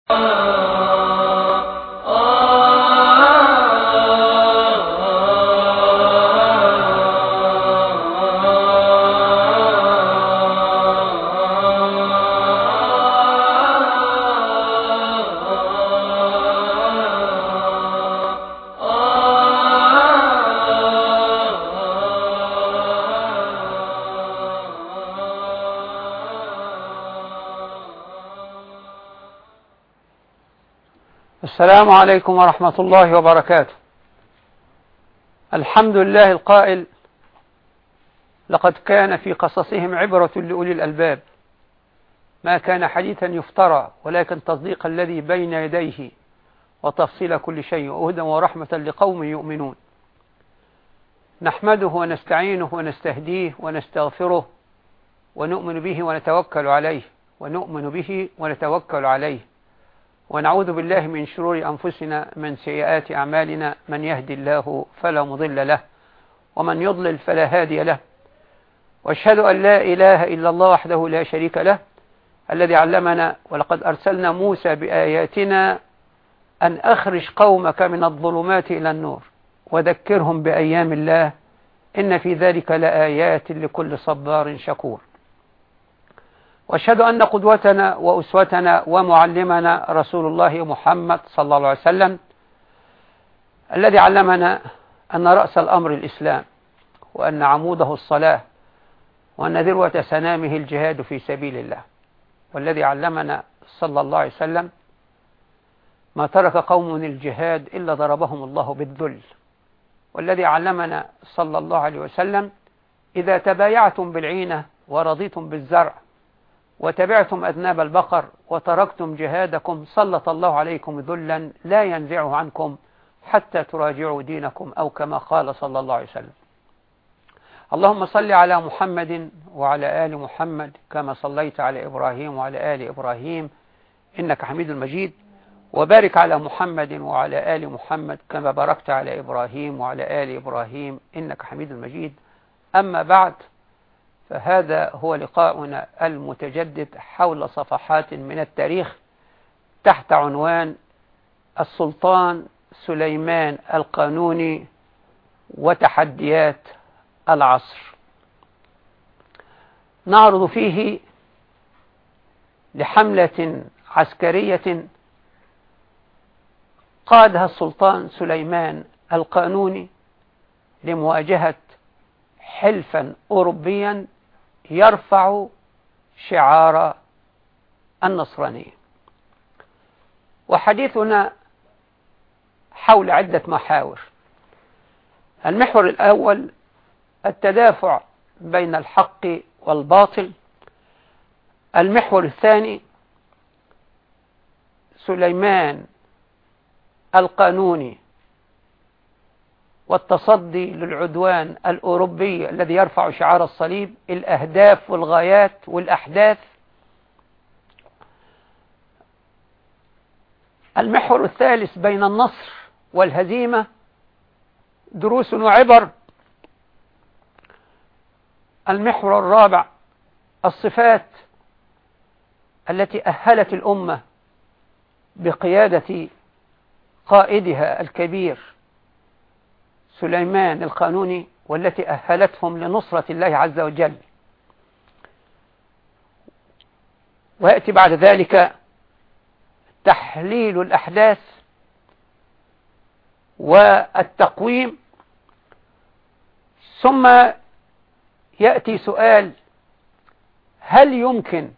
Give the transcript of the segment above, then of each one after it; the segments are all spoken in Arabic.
السلام عليكم ورحمة الله وبركاته. الحمد لله القائل: لقد كان في قصصهم عبرة لأولي الألباب، ما كان حديثا يفترى ولكن تصديق الذي بين يديه وتفصيل كل شيء وهدى ورحمة لقوم يؤمنون. نحمده ونستعينه ونستهديه ونستغفره ونؤمن به ونتوكل عليه ونعوذ بالله من شرور أنفسنا من سيئات أعمالنا، من يهدي الله فلا مضل له ومن يضلل فلا هادي له. وأشهد أن لا إله إلا الله وحده لا شريك له الذي علمنا ولقد أرسلنا موسى بآياتنا أن أخرج قومك من الظلمات إلى النور وذكرهم بأيام الله إن في ذلك لآيات لكل صبار شكور. وأشهد أن قدوتنا وأسوتنا ومعلمنا رسول الله محمد صلى الله عليه وسلم الذي علمنا أن رأس الأمر الإسلام، وأن عموده الصلاة، وأن ذروة سنامه الجهاد في سبيل الله، والذي علمنا صلى الله عليه وسلم: ما ترك قوم الجهاد إلا ضربهم الله بالذل. والذي علمنا صلى الله عليه وسلم: إذا تبايعتم بالعينة ورضيتم بالزرع وتبعتم أذناب البقر وتركتم جهادكم سلط الله عليكم ذلا لا ينزعه عنكم حتى تراجعوا دينكم، أو كما قال صلى الله عليه وسلم. اللهم صل على محمد وعلى آل محمد كما صليت على إبراهيم وعلى آل إبراهيم إنك حميد مجيد، وبارك على محمد وعلى آل محمد كما باركت على إبراهيم وعلى آل إبراهيم إنك حميد مجيد. أما بعد، فهذا هو لقاؤنا المتجدد حول صفحات من التاريخ تحت عنوان السلطان سليمان القانوني وتحديات العصر. نعرض فيه لحملة عسكرية قادها السلطان سليمان القانوني لمواجهة حلفا أوروبيا يرفع شعار النصرانية. وحديثنا حول عدة محاور. المحور الأول: التدافع بين الحق والباطل. المحور الثاني: سليمان القانوني والتصدي للعدوان الأوروبي الذي يرفع شعار الصليب، الأهداف والغايات والأحداث. المحور الثالث: بين النصر والهزيمة، دروس وعبر. المحور الرابع: الصفات التي أهلت الأمة بقيادة قائدها الكبير سليمان القانوني، والتي أهلتهم لنصرة الله عز وجل. ويأتي بعد ذلك تحليل الأحداث والتقويم، ثم يأتي سؤال: هل يمكن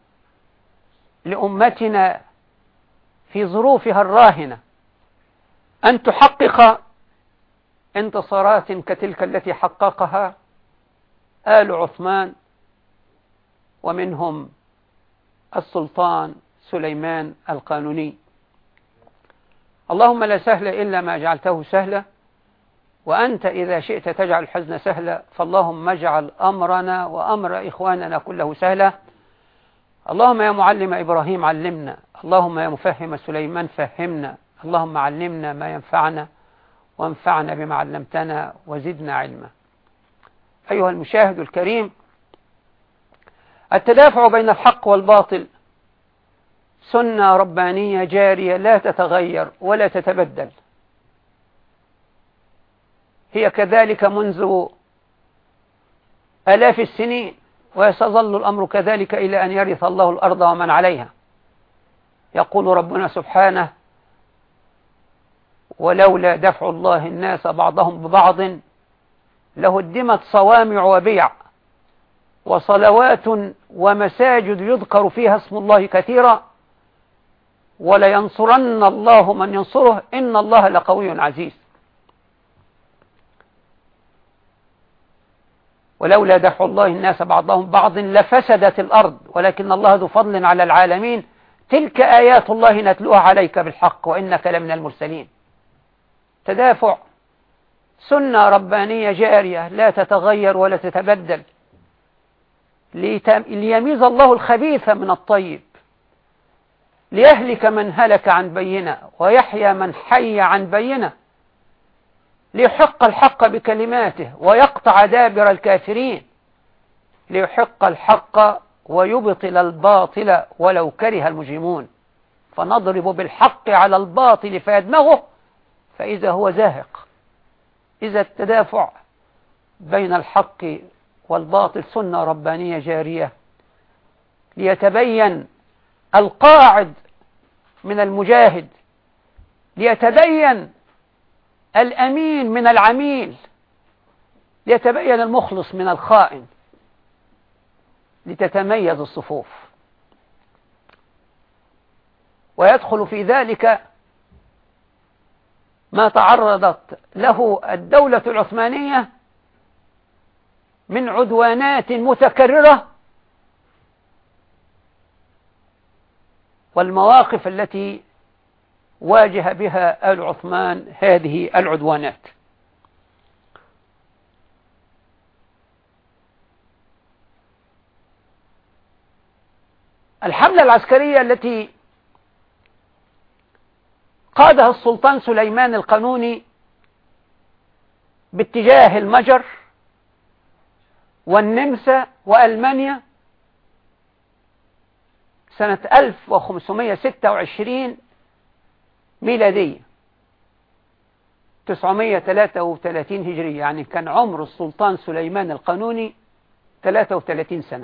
لأمتنا في ظروفها الراهنة أن تحقق انتصارات كتلك التي حققها آل عثمان ومنهم السلطان سليمان القانوني؟ اللهم لا سهل إلا ما جعلته سهلا، وأنت إذا شئت تجعل الحزن سهلا، فاللهم اجعل أمرنا وأمر إخواننا كله سهلا. اللهم يا معلم إبراهيم علمنا، اللهم يا مفهم سليمان فهمنا، اللهم علمنا ما ينفعنا وانفعنا بما علمتنا وزدنا علما. أيها المشاهد الكريم، التدافع بين الحق والباطل سنة ربانية جارية لا تتغير ولا تتبدل. هي كذلك منذ آلاف السنين، ويظل الأمر كذلك إلى أن يرث الله الأرض ومن عليها. يقول ربنا سبحانه: ولولا دفع الله الناس بعضهم ببعض لهدمت صوامع وبيع وصلوات ومساجد يذكر فيها اسم الله كثيرا ولينصرن الله من ينصره إن الله لقوي عزيز. ولولا دفع الله الناس بعضهم ببعض لفسدت الأرض ولكن الله ذو فضل على العالمين تلك آيات الله نتلوها عليك بالحق وإنك لمن المرسلين. تدافع سنة ربانية جارية لا تتغير ولا تتبدل، ليميز الله الخبيث من الطيب، ليهلك من هلك عن بينة ويحيى من حي عن بينة، ليحق الحق بكلماته ويقطع دابر الكافرين، ليحق الحق ويبطل الباطل ولو كره المجرمون. فنضرب بالحق على الباطل فيدمغه فإذا هو زاهق. إذا التدافع بين الحق والباطل سنة ربانية جارية ليتبين القاعد من المجاهد، ليتبين الأمين من العميل، ليتبين المخلص من الخائن، لتتميز الصفوف. ويدخل في ذلك ما تعرضت له الدولة العثمانية من عدوانات متكررة والمواقف التي واجه بها آل عثمان هذه العدوانات. الحملة العسكرية التي قادها السلطان سليمان القانوني باتجاه المجر والنمسا وألمانيا سنة 1526 ميلادية 933 هجرية، يعني كان عمر السلطان سليمان القانوني 33 سنة.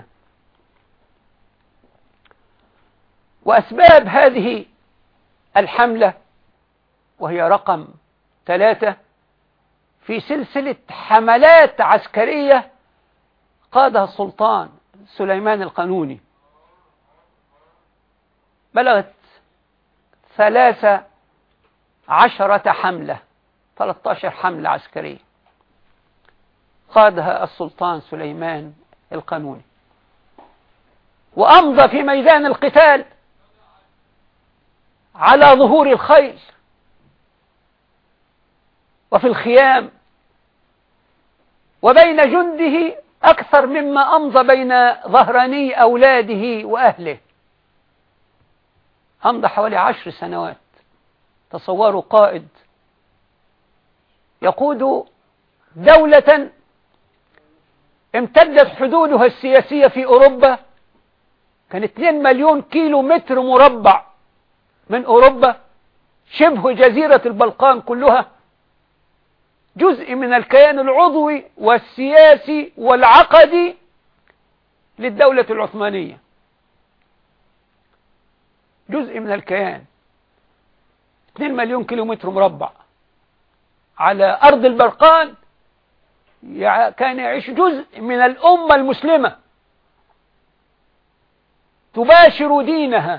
وأسباب هذه الحملة وهي رقم 3 في سلسلة حملات عسكرية قادها السلطان سليمان القانوني بلغت 13 حملة، 13 حملة عسكرية قادها السلطان سليمان القانوني، وأمضى في ميدان القتال على ظهور الخيل وفي الخيام وبين جنده أكثر مما أمضى بين ظهراني أولاده وأهله. أمضى حوالي 10 سنوات. تصوروا قائد يقود دولة امتدت حدودها السياسية في أوروبا، كان 2 مليون كيلو متر مربع من أوروبا، شبه جزيرة البلقان كلها، جزء من الكيان العضوي والسياسي والعقدي للدولة العثمانية، جزء من الكيان، 2 مليون كيلو متر مربع على أرض البلقان. كان يعيش جزء من الأمة المسلمة تباشر دينها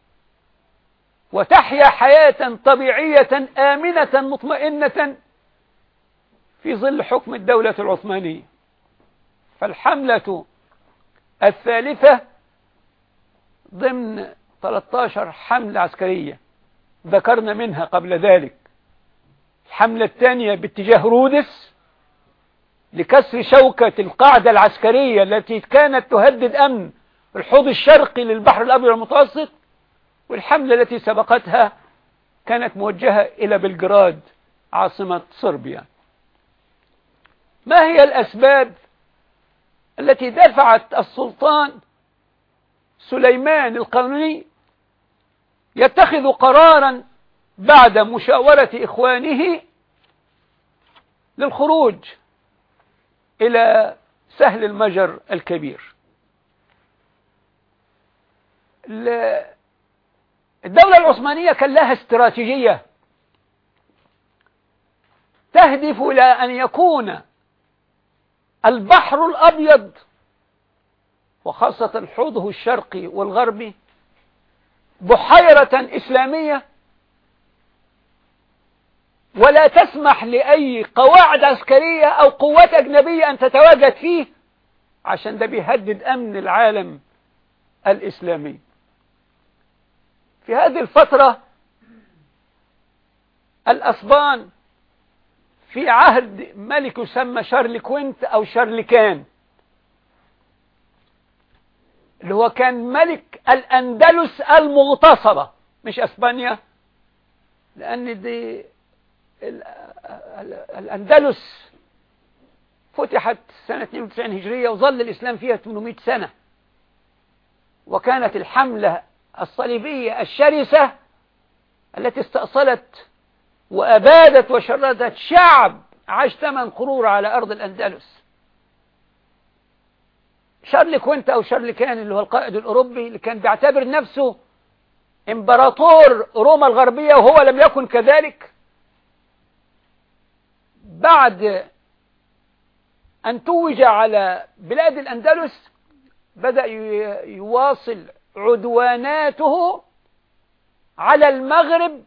وتحيا حياة طبيعية آمنة مطمئنة في ظل حكم الدولة العثمانية. فالحملة الثالثة ضمن 13 حملة عسكرية ذكرنا منها قبل ذلك الحملة الثانية باتجاه رودس لكسر شوكة القاعدة العسكرية التي كانت تهدد أمن الحوض الشرقي للبحر الأبيض المتوسط، والحملة التي سبقتها كانت موجهة إلى بلغراد عاصمة صربيا. ما هي الأسباب التي دفعت السلطان سليمان القانوني يتخذ قرارا بعد مشاورة إخوانه للخروج إلى سهل المجر الكبير. الدولة العثمانية كان لها استراتيجية تهدف إلى أن يكون البحر الأبيض وخاصة حوضه الشرقي والغربي بحيرة إسلامية، ولا تسمح لأي قواعد عسكرية أو قوات أجنبية أن تتواجد فيه، عشان ده بيهدد أمن العالم الإسلامي. في هذه الفترة الأسبان في عهد ملك يسمى شارلكوينت أو شارلكان، اللي هو كان ملك الأندلس المغتصبة، مش أسبانيا، لأن دي الأندلس فتحت سنة 92 هجرية وظل الإسلام فيها 800 سنة، وكانت الحملة الصليبية الشرسة التي استأصلت وأبادت وشردت شعب عاش 8 قرون على أرض الأندلس. شارلكوينت أو شارلكان اللي هو القائد الأوروبي اللي كان بيعتبر نفسه إمبراطور روما الغربية وهو لم يكن كذلك، بعد أن توج على بلاد الأندلس بدأ يواصل عدواناته على المغرب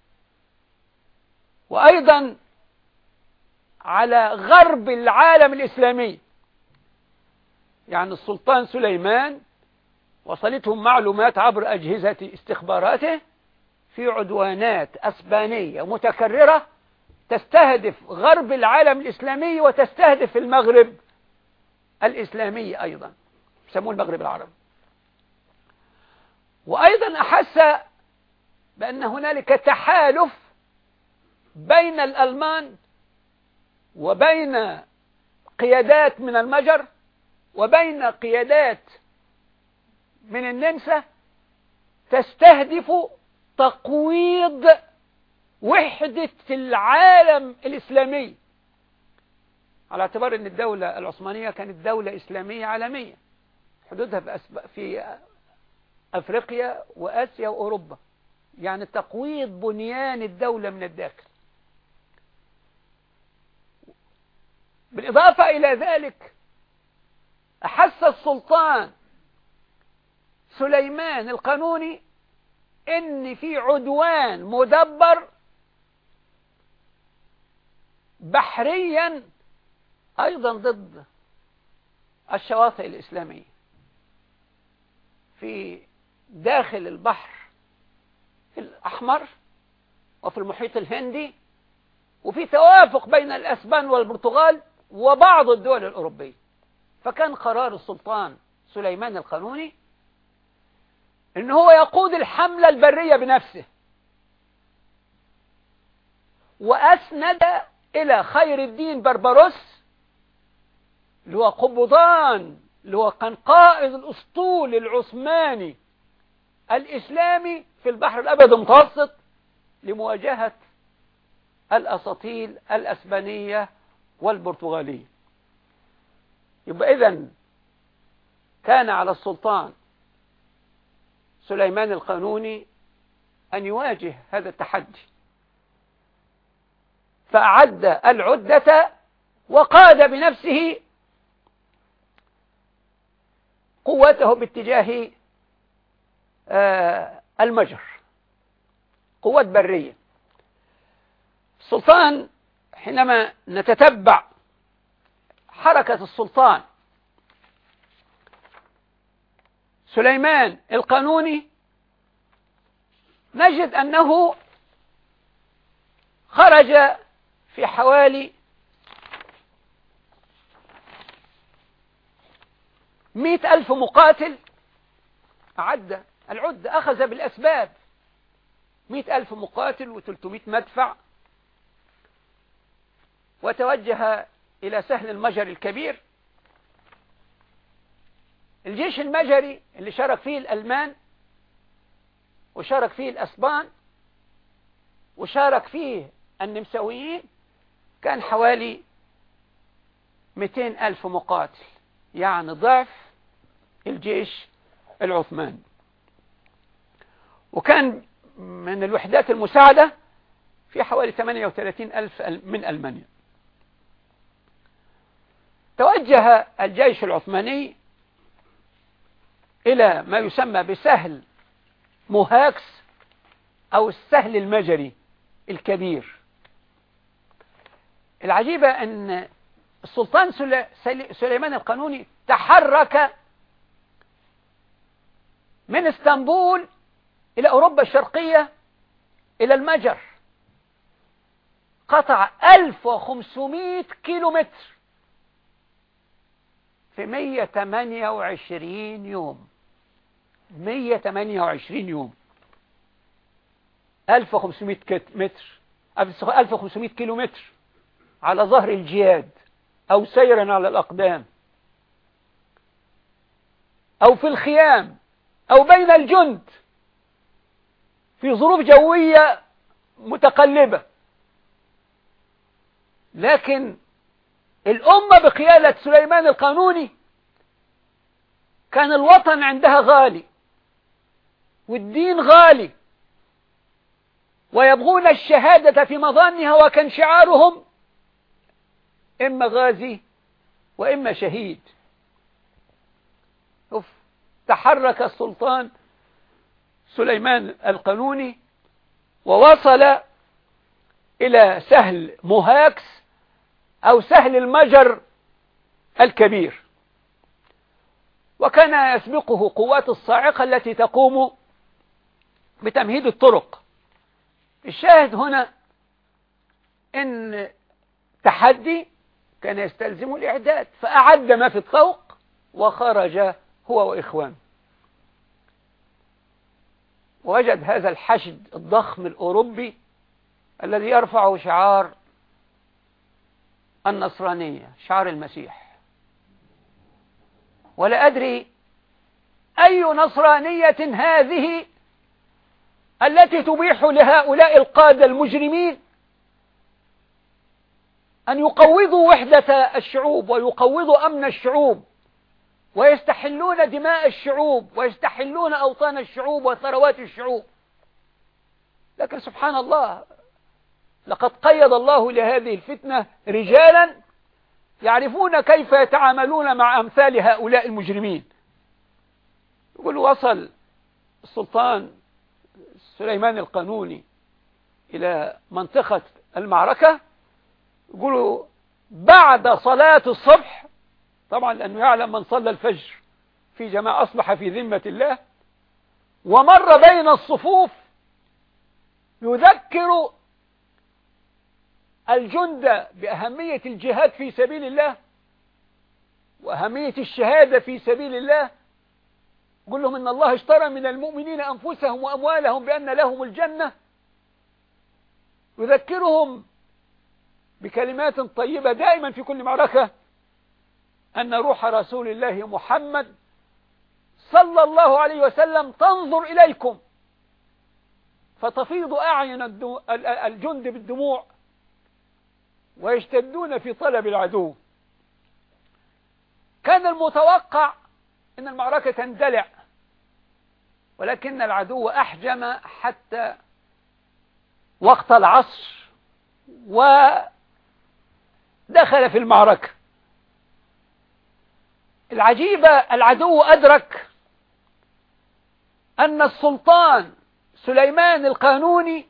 وأيضا على غرب العالم الإسلامي. يعني السلطان سليمان وصلتهم معلومات عبر أجهزة استخباراته في عدوانات أسبانية متكررة تستهدف غرب العالم الإسلامي وتستهدف المغرب الإسلامي أيضا، يسموه المغرب العربي. وأيضا أحس بأن هنالك تحالف بين الألمان وبين قيادات من المجر وبين قيادات من النمسا تستهدف تقويض وحدة العالم الإسلامي، على اعتبار أن الدولة العثمانية كانت دولة إسلامية عالمية، حدودها في أفريقيا وآسيا وأوروبا، يعني تقويض بنيان الدولة من الداخل. بالإضافة إلى ذلك أحس السلطان سليمان القانوني إن في عدوان مدبر بحريا أيضا ضد الشواطئ الإسلامية في داخل البحر الأحمر وفي المحيط الهندي، وفي توافق بين الأسبان والبرتغال وبعض الدول الأوروبية. فكان قرار السلطان سليمان القانوني إن هو يقود الحملة البرية بنفسه، وأسند إلى خير الدين بربروس اللي هو قبضان، اللي هو كان قائد الأسطول العثماني الإسلامي في البحر الأبيض المتوسط، لمواجهة الأساطيل الأسبانية والبرتغالية. يبقى إذن كان على السلطان سليمان القانوني أن يواجه هذا التحدي، فأعد العدة وقاد بنفسه قوته باتجاه المجر، قوات برية. السلطان حينما نتتبع حركة السلطان سليمان القانوني نجد أنه خرج في حوالي 100,000 مقاتل، أعد العدة أخذ بالأسباب 100,000 مقاتل و300 مدفع، وتوجه إلى سهل المجر الكبير. الجيش المجري اللي شارك فيه الألمان وشارك فيه الأسبان، وشارك فيه النمساويين، كان حوالي 200,000 مقاتل، يعني ضعف الجيش العثماني. وكان من الوحدات المساعدة في حوالي 38,000 من ألمانيا. توجه الجيش العثماني إلى ما يسمى بسهل موهاكس أو السهل المجري الكبير. العجيبة أن السلطان سليمان القانوني تحرك من اسطنبول إلى أوروبا الشرقية إلى المجر، قطع 1500 كيلومتر في 128 يوم. 128 يوم، 1500 متر، 1500 كيلومتر على ظهر الجياد أو سيرا على الأقدام أو في الخيام أو بين الجند في ظروف جوية متقلبة. لكن الأمة بقيادة سليمان القانوني كان الوطن عندها غالي والدين غالي، ويبغون الشهادة في مظانها، وكان شعارهم إما غازي وإما شهيد. تحرك السلطان سليمان القانوني ووصل إلى سهل موهاكس أو سهل المجر الكبير، وكان يسبقه قوات الصاعقة التي تقوم بتمهيد الطرق. الشاهد هنا إن تحدي كان يستلزم الإعداد، فأعد ما في الطوق وخرج هو وإخوانه، ووجد هذا الحشد الضخم الأوروبي الذي يرفع شعار النصرانية، شعار المسيح. ولا أدري أي نصرانية هذه التي تبيح لهؤلاء القادة المجرمين أن يقوضوا وحدة الشعوب ويقوضوا أمن الشعوب ويستحلون دماء الشعوب ويستحلون أوطان الشعوب وثروات الشعوب. لكن سبحان الله، لقد قيض الله لهذه الفتنة رجالا يعرفون كيف يتعاملون مع أمثال هؤلاء المجرمين. يقول وصل السلطان سليمان القانوني إلى منطقة المعركة، يقولوا بعد صلاة الصبح، طبعا لأنه يعلم من صلى الفجر في جماعة أصبح في ذمة الله، ومر بين الصفوف يذكر الجند بأهمية الجهاد في سبيل الله وأهمية الشهادة في سبيل الله. يقول لهم إن الله اشترى من المؤمنين أنفسهم وأموالهم بأن لهم الجنة. يذكرهم بكلمات طيبة دائما في كل معركة، أن روح رسول الله محمد صلى الله عليه وسلم تنظر إليكم، فتفيض أعين الجند بالدموع ويشتدون في طلب العدو. كان المتوقع أن المعركة تندلع، ولكن العدو أحجم حتى وقت العصر ودخل في المعركة. العجيبة، العدو أدرك أن السلطان سليمان القانوني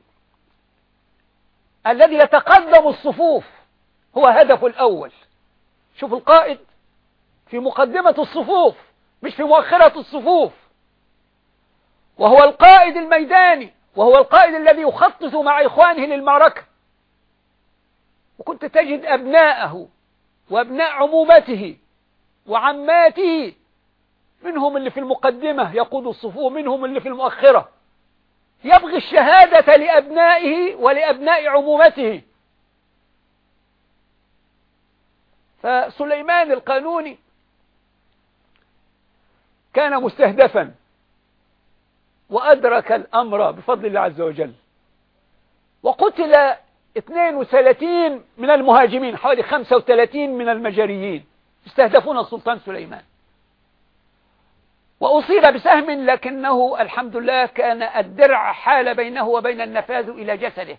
الذي يتقدم الصفوف هو هدفه الأول. شوف القائد في مقدمة الصفوف مش في مؤخرة الصفوف، وهو القائد الميداني، وهو القائد الذي يخطط مع إخوانه للمعركة. وكنت تجد أبناءه وأبناء عمومته وعماته، منهم اللي في المقدمة يقود الصفوف، منهم اللي في المؤخرة، يبغي الشهادة لأبنائه ولأبناء عمومته. فسليمان القانوني كان مستهدفا، وأدرك الأمر بفضل الله عز وجل، وقتل 32 من المهاجمين، حوالي 35 من المجريين استهدفون السلطان سليمان، وأصيب بسهم، لكنه الحمد لله كان الدرع حال بينه وبين النفاذ إلى جسده.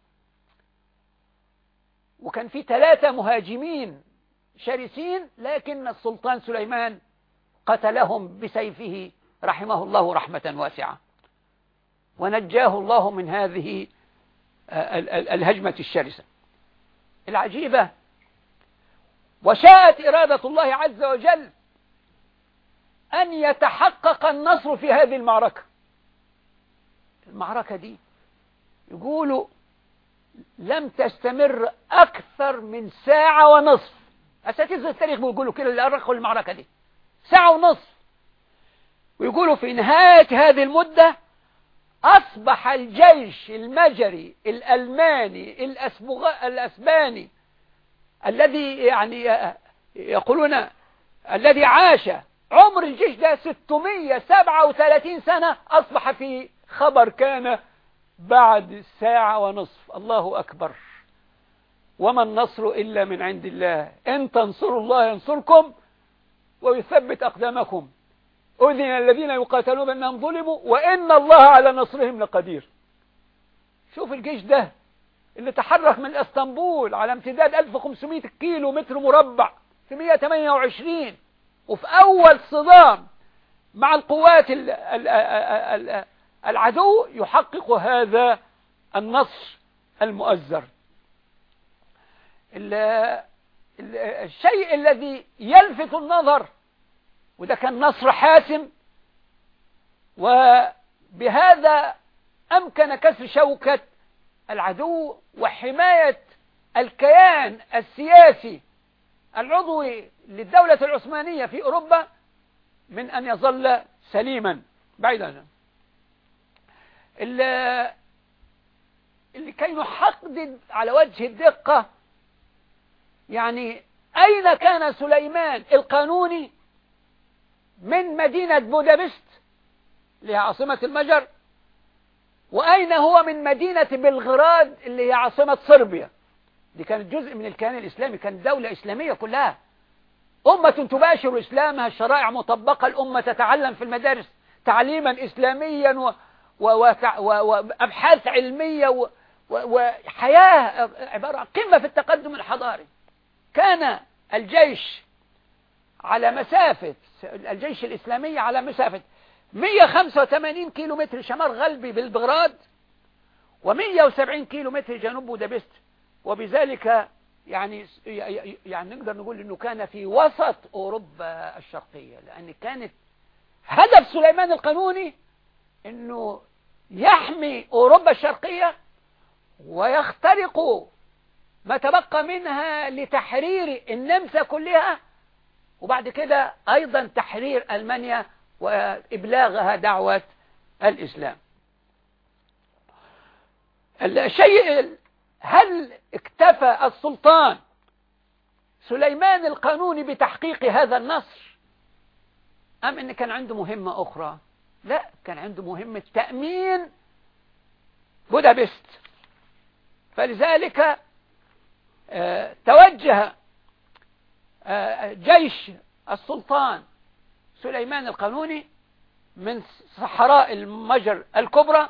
وكان في 3 مهاجمين شرسين، لكن السلطان سليمان قتلهم بسيفه رحمه الله رحمة واسعة، ونجاه الله من هذه الهجمة الشرسة العجيبة. وشاءت إرادة الله عز وجل أن يتحقق النصر في هذه المعركة. المعركة دي يقولوا لم تستمر أكثر من 1.5 ساعة. أساتذة التاريخ بيقولوا كده اللي أرخوا المعركة دي 1.5 ساعة، ويقولوا في نهاية هذه المدة أصبح الجيش المجري الألماني الأسباني الذي يعني يقولون الذي عاش عمر الجيش ده 637 سنة، أصبح في خبر كان بعد 1.5 ساعة. الله أكبر. وما النصر إلا من عند الله، إن تنصروا الله ينصركم ويثبت أقدامكم، أذن الذين يقاتلون بأنهم ظلموا وإن الله على نصرهم لقدير. شوف الجيش ده اللي تحرك من اسطنبول على امتداد 1500 كيلو متر مربع في 128، وفي أول صدام مع القوات العدو يحقق هذا النصر المؤزر. الشيء الذي يلفت النظر، وده كان نصر حاسم، وبهذا أمكن كسر شوكة العدو وحماية الكيان السياسي العضوي للدولة العثمانية في أوروبا من أن يظل سليما بعيدا. اللي كي نحدد على وجه الدقة يعني أين كان سليمان القانوني من مدينة بودابست اللي هي عاصمة المجر، وأين هو من مدينة بلغراد اللي هي عاصمة صربيا. دي كانت جزء من الكيان الإسلامي، كانت دولة إسلامية كلها، أمة تباشر إسلامها، الشرائع مطبقة، الأمة تتعلم في المدارس تعليما إسلاميا وأبحاث علمية وحياة عبارة قمة في التقدم الحضاري. كان الجيش على مسافة، الجيش الإسلامي على مسافة 185 كيلو متر شمال غربي بلغراد، و170 كيلو متر جنوب بودابست، وبذلك يعني نقدر نقول أنه كان في وسط أوروبا الشرقية، لأن كانت هدف سليمان القانوني أنه يحمي أوروبا الشرقية ويخترق ما تبقى منها لتحرير النمسا كلها، وبعد كده أيضا تحرير ألمانيا وإبلاغها دعوة الإسلام. الشيء، هل اكتفى السلطان سليمان القانوني بتحقيق هذا النصر، أم أن كان عنده مهمة أخرى؟ لا، كان عنده مهمة تأمين بودابست. فلذلك توجه جيش السلطان سليمان القانوني من صحراء المجر الكبرى،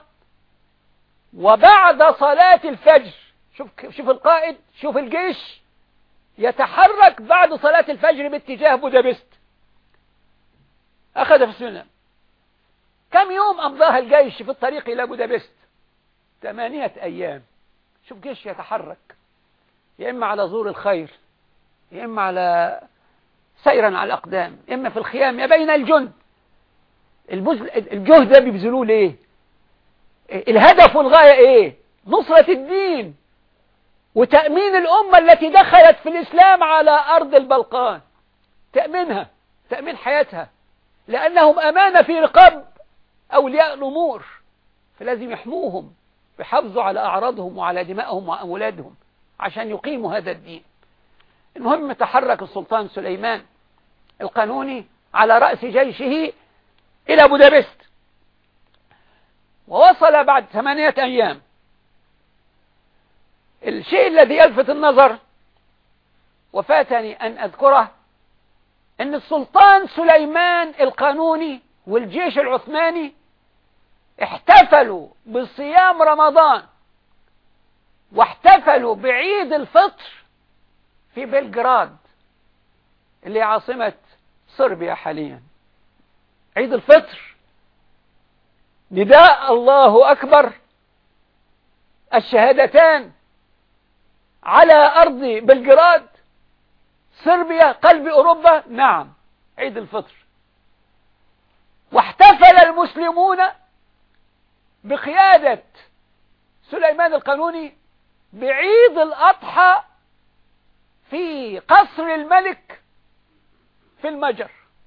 وبعد صلاة الفجر، شوف القائد، شوف الجيش يتحرك بعد صلاة الفجر باتجاه بودابست. أخذ في السنة كم يوم أمضاها الجيش في الطريق إلى بودابست؟ 8 أيام. شوف جيش يتحرك يا إما على زور الخير، يا إما على سيرا على الأقدام، يا إما في الخيام، يا بين الجند. الجهد ده بيبذلوه ليه؟ الهدف والغاية إيه؟ نصرة الدين وتأمين الأمة التي دخلت في الإسلام على أرض البلقان، تأمينها، تأمين حياتها، لأنهم أمانة في رقاب أولياء الأمور، فلازم يحموهم ويحافظوا على أعراضهم وعلى دمائهم وأولادهم عشان يقيموا هذا الدين. المهم تحرك السلطان سليمان القانوني على رأس جيشه إلى بودابست، ووصل بعد 8 أيام. الشيء الذي يلفت النظر وفاتني أن أذكره أن السلطان سليمان القانوني والجيش العثماني احتفلوا بصيام رمضان واحتفلوا بعيد الفطر في بلغراد اللي هي عاصمة صربيا حاليا. عيد الفطر، نداء الله أكبر، الشهادتان على أرض بلغراد، صربيا قلب أوروبا. نعم، عيد الفطر. واحتفل المسلمون بقيادة سليمان القانوني بعيد الأضحى في قصر الملك في المجر،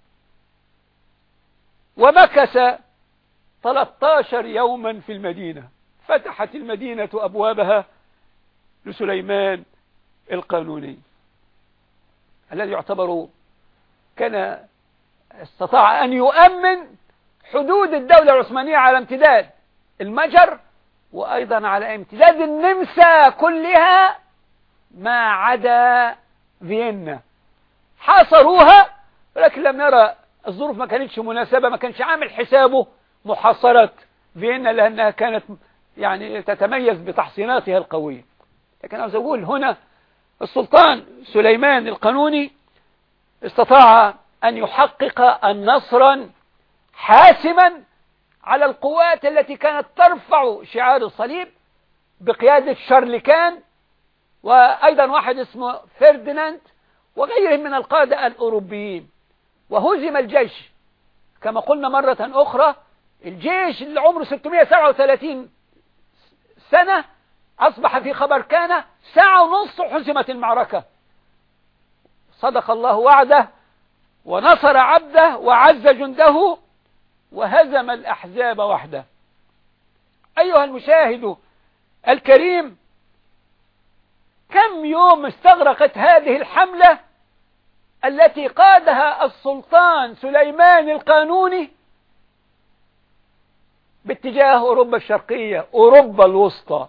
ومكث 13 يوما في المدينة. فتحت المدينة أبوابها لسليمان القانوني الذي يعتبر كان استطاع أن يؤمن حدود الدولة العثمانية على امتداد المجر وأيضا على امتداد النمسا كلها ما عدا فيينا. حاصروها، ولكن لم يرى الظروف ما كانتش مناسبة، ما كانش عامل حسابه محاصرة فيينا لأنها كانت يعني تتميز بتحصيناتها القوية. لكن عاوز أقول هنا السلطان سليمان القانوني استطاع أن يحقق نصرا حاسما على القوات التي كانت ترفع شعار الصليب بقيادة شارلكان وأيضا واحد اسمه فرديناند وغيرهم من القادة الأوروبيين. وهزم الجيش كما قلنا مرة أخرى. الجيش اللي عمره 637 سنة أصبح في خبر كان ساعة ونص حسمت المعركة. صدق الله وعده ونصر عبده وعز جنده وهزم الأحزاب وحده. أيها المشاهد الكريم، كم يوم استغرقت هذه الحملة التي قادها السلطان سليمان القانوني باتجاه أوروبا الشرقية، أوروبا الوسطى؟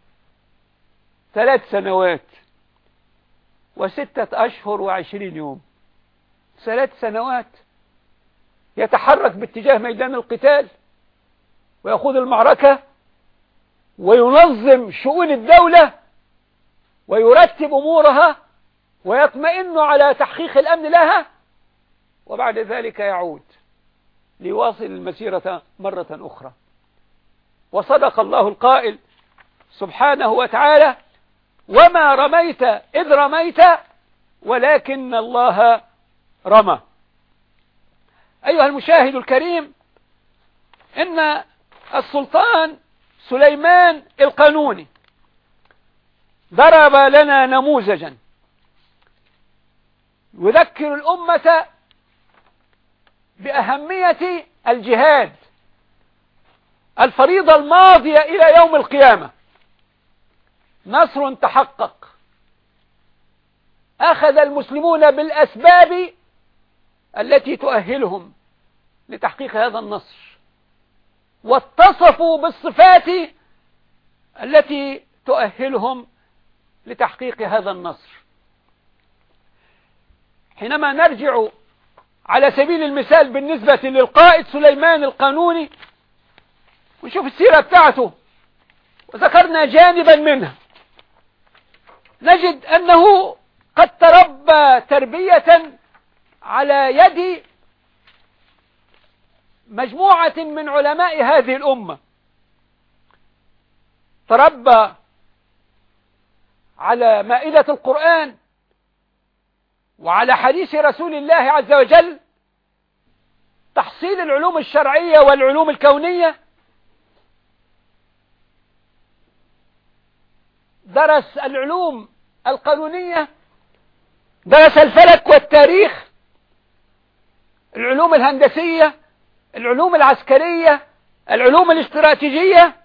3 سنوات و6 أشهر و20 يوم. 3 سنوات يتحرك باتجاه ميدان القتال ويخوض المعركة وينظم شؤون الدولة ويرتب أمورها ويطمئن على تحقيق الأمن لها، وبعد ذلك يعود ليواصل المسيرة مرة أخرى. وصدق الله القائل سبحانه وتعالى: وما رميت إذ رميت ولكن الله رمى. أيها المشاهد الكريم، إن السلطان سليمان القانوني ضرب لنا نموذجا يذكر الأمة بأهمية الجهاد، الفريضة الماضية إلى يوم القيامة. نصر تحقق، أخذ المسلمون بالأسباب التي تؤهلهم لتحقيق هذا النصر، واتصفوا بالصفات التي تؤهلهم لتحقيق هذا النصر. حينما نرجع على سبيل المثال بالنسبة للقائد سليمان القانوني ونشوف السيرة بتاعته وذكرنا جانبا منها، نجد أنه قد تربى تربية على يد مجموعة من علماء هذه الأمة. تربى على مائدة القرآن وعلى حديث رسول الله عز وجل، تحصيل العلوم الشرعية والعلوم الكونية. درس العلوم القانونية، درس الفلك والتاريخ، العلوم الهندسية، العلوم العسكرية، العلوم الاستراتيجية.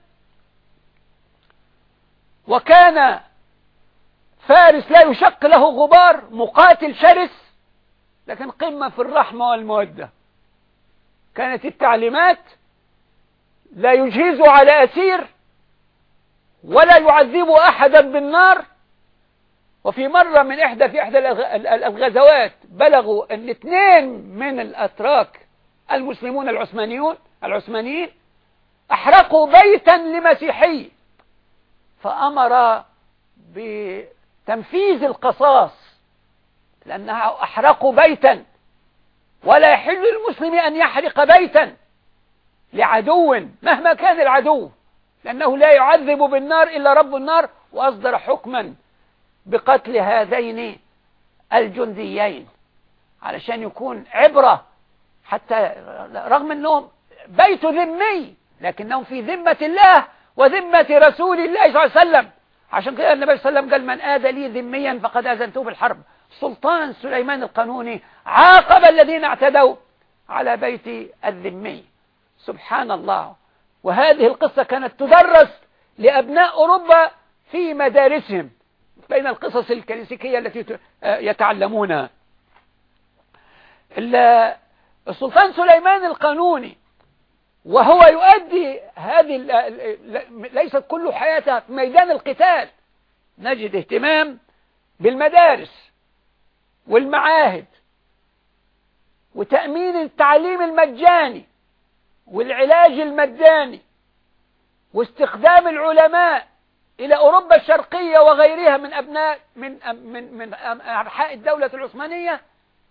وكان فارس لا يشق له غبار، مقاتل شرس، لكن قمة في الرحمة والمودة. كانت التعليمات لا يجهز على أسير ولا يعذب أحدا بالنار. وفي مرة في إحدى الغزوات بلغوا أن 2 من الأتراك المسلمون العثمانيين أحرقوا بيتا لمسيحي، فأمر بتنفيذ القصاص لأنها أحرقوا بيتا، ولا يحل للمسلم أن يحرق بيتا لعدو مهما كان العدو، لأنه لا يعذب بالنار إلا رب النار. وأصدر حكما بقتل هذين الجنديين علشان يكون عبرة، حتى رغم أنهم بيت ذمي لكنهم في ذمة الله وذمة رسول الله صلى الله عليه وسلم. عشان كده النبي صلى الله عليه وسلم قال: من آذى لي ذميا فقد آذنته بالحرب. السلطان سليمان القانوني عاقب الذين اعتدوا على بيت الذمي. سبحان الله. وهذه القصة كانت تدرس لأبناء أوروبا في مدارسهم بين القصص الكلاسيكية التي يتعلمونها. السلطان سليمان القانوني وهو يؤدي هذه ليست كل حياته في ميدان القتال، نجد اهتمام بالمدارس والمعاهد وتأمين التعليم المجاني والعلاج المجاني واستخدام العلماء إلى أوروبا الشرقية وغيرها من أبناء من أنحاء الدولة العثمانية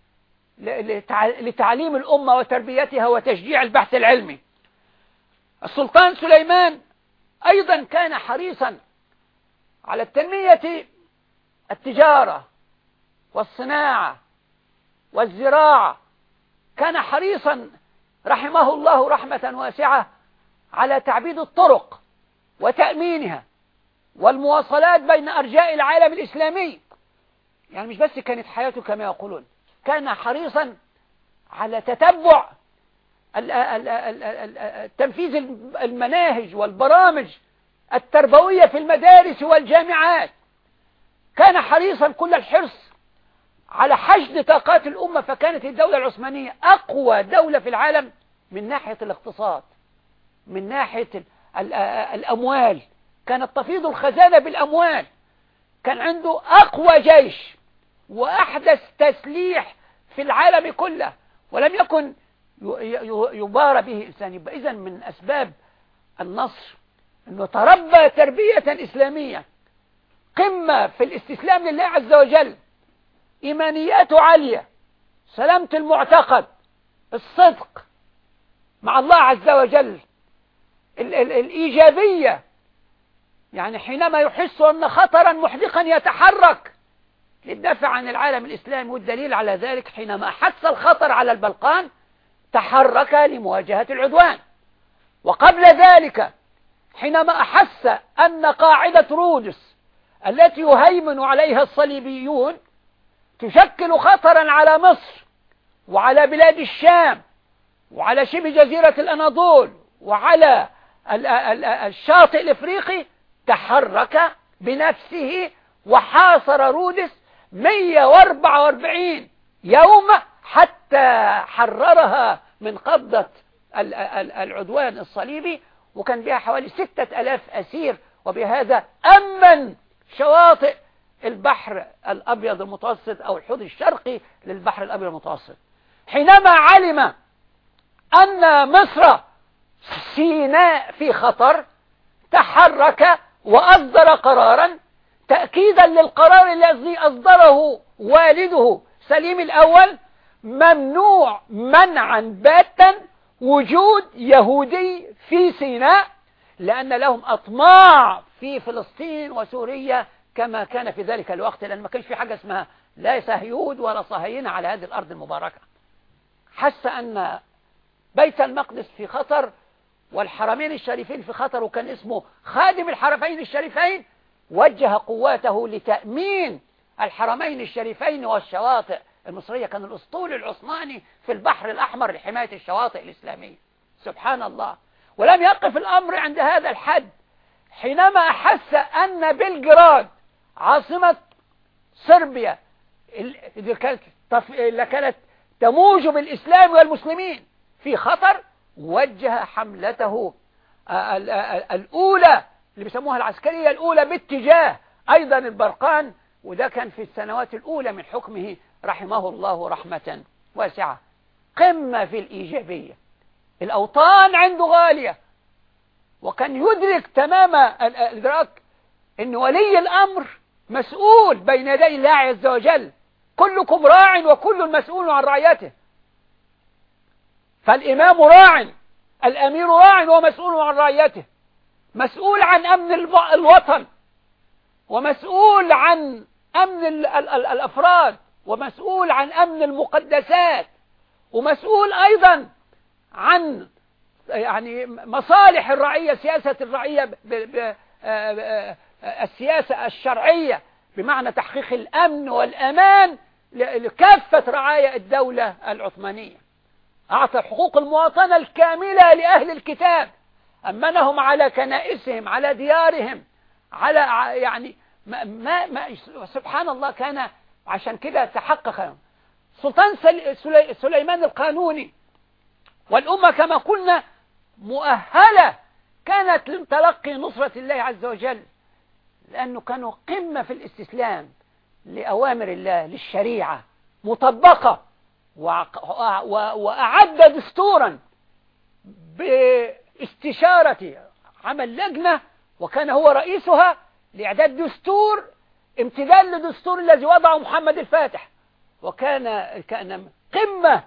لتعليم الأمة وتربيتها وتشجيع البحث العلمي. السلطان سليمان أيضا كان حريصا على التنمية التجارة والصناعة والزراعة. كان حريصا رحمه الله رحمة واسعة على تعبيد الطرق وتأمينها والمواصلات بين أرجاء العالم الإسلامي. يعني مش بس كانت حياته كما يقولون، كان حريصا على تتبع تنفيذ المناهج والبرامج التربوية في المدارس والجامعات. كان حريصا كل الحرص على حشد طاقات الأمة، فكانت الدولة العثمانية أقوى دولة في العالم من ناحية الاقتصاد، من ناحية الأموال، كانت تفيض الخزانة بالأموال، كان عنده أقوى جيش وأحدث تسليح في العالم كله، ولم يكن يبار به إنسان. يبقى إذن من أسباب النصر أنه تربى تربية إسلامية، قمة في الاستسلام لله عز وجل، إيمانياته عالية، سلامة المعتقد، الصدق مع الله عز وجل، الإيجابية. يعني حينما يحس أن خطرا محدقا يتحرك للدفع عن العالم الإسلامي، والدليل على ذلك حينما أحس الخطر على البلقان تحرك لمواجهة العدوان. وقبل ذلك حينما أحس أن قاعدة رودس التي يهيمن عليها الصليبيون تشكل خطرا على مصر وعلى بلاد الشام وعلى شبه جزيرة الأناضول وعلى الشاطئ الإفريقي، تحرك بنفسه وحاصر رودس 144 يوم حتى حررها من قبضة العدوان الصليبي، وكان بها حوالي 6000 أسير، وبهذا أمن شواطئ البحر الأبيض المتوسط أو الحوض الشرقي للبحر الأبيض المتوسط. حينما علم أن مصر سيناء في خطر تحرك وأصدر قرارا تأكيدا للقرار الذي أصدره والده سليم الأول: ممنوع منعا باتا وجود يهودي في سيناء، لأن لهم أطماع في فلسطين وسوريا كما كان في ذلك الوقت، لأن ما كانش في حاجة اسمها لا صهيود ولا صهاينة على هذه الأرض المباركة. حس أن بيت المقدس في خطر والحرمين الشريفين في خطر، وكان اسمه خادم الحرمين الشريفين، وجه قواته لتأمين الحرمين الشريفين والشواطئ المصرية. كان الأسطول العثماني في البحر الأحمر لحماية الشواطئ الإسلامية. سبحان الله. ولم يقف الأمر عند هذا الحد. حينما أحس أن بلغراد عاصمة صربيا اللي كانت تموج بالإسلام والمسلمين في خطر، وجه حملته الأولى اللي بيسموها العسكرية الأولى باتجاه أيضا البرقان، وده كان في السنوات الأولى من حكمه رحمه الله رحمة واسعة. قمة في الإيجابية، الأوطان عنده غالية، وكان يدرك تمام الإدراك أن ولي الأمر مسؤول بين يدي الله عز وجل، كلكم راع وكل مسؤول عن رعيته. فالإمام راع، الأمير راع ومسؤول عن رعيته، مسؤول عن أمن الوطن، ومسؤول عن أمن الأفراد، ومسؤول عن أمن المقدسات، ومسؤول أيضا عن يعني مصالح الرعية، سياسة الرعية، السياسة الشرعية بمعنى تحقيق الأمن والأمان لكافة رعايا الدولة العثمانية. أعطى حقوق المواطنة الكاملة لأهل الكتاب، أمنهم على كنائسهم، على ديارهم، على يعني ما سبحان الله. كان عشان كده تحقق سلطان سليمان القانوني، والأمة كما قلنا مؤهلة كانت لتلقي نصرة الله عز وجل، لأنه كانوا قمة في الاستسلام لأوامر الله، للشريعة مطبقة، وأعد دستورا باستشارة عمل لجنة وكان هو رئيسها لإعداد دستور امتثال للدستور الذي وضعه محمد الفاتح. وكان قمة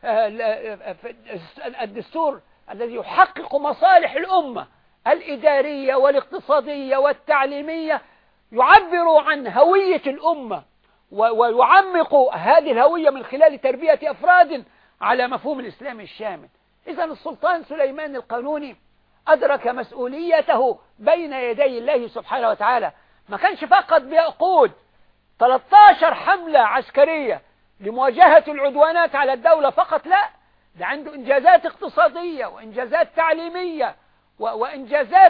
الدستور الذي يحقق مصالح الأمة الإدارية والاقتصادية والتعليمية، يعبر عن هوية الأمة ويعمق هذه الهوية من خلال تربية أفراد على مفهوم الإسلام الشامل. إذن السلطان سليمان القانوني أدرك مسؤوليته بين يدي الله سبحانه وتعالى. ما كانش فقط بيقود 13 حملة عسكرية لمواجهة العدوانات على الدولة فقط، لا، ده عنده إنجازات اقتصادية وإنجازات تعليمية وإنجازات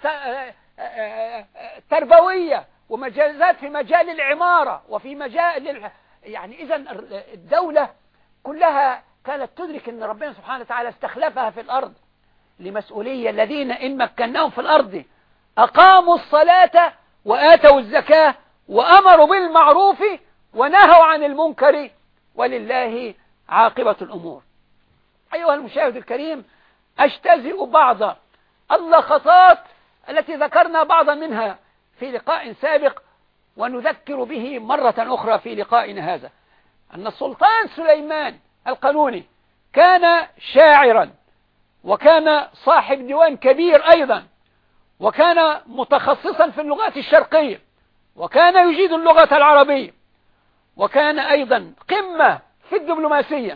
تربوية ومجازات في مجال العمارة وفي مجال يعني إذن الدولة كلها كانت تدرك أن ربنا سبحانه وتعالى استخلفها في الأرض لمسؤولية. الذين إن مكناهم في الأرض أقاموا الصلاة وآتوا الزكاة وأمروا بالمعروف ونهوا عن المنكر ولله عاقبة الأمور. أيها المشاهد الكريم، أجتزئ بعض اللقطات التي ذكرنا بعضا منها في لقاء سابق ونذكر به مرة أخرى في لقائنا هذا، أن السلطان سليمان القانوني كان شاعرا، وكان صاحب ديوان كبير أيضا، وكان متخصصا في اللغات الشرقية، وكان يجيد اللغة العربية، وكان أيضا قمة في الدبلوماسية،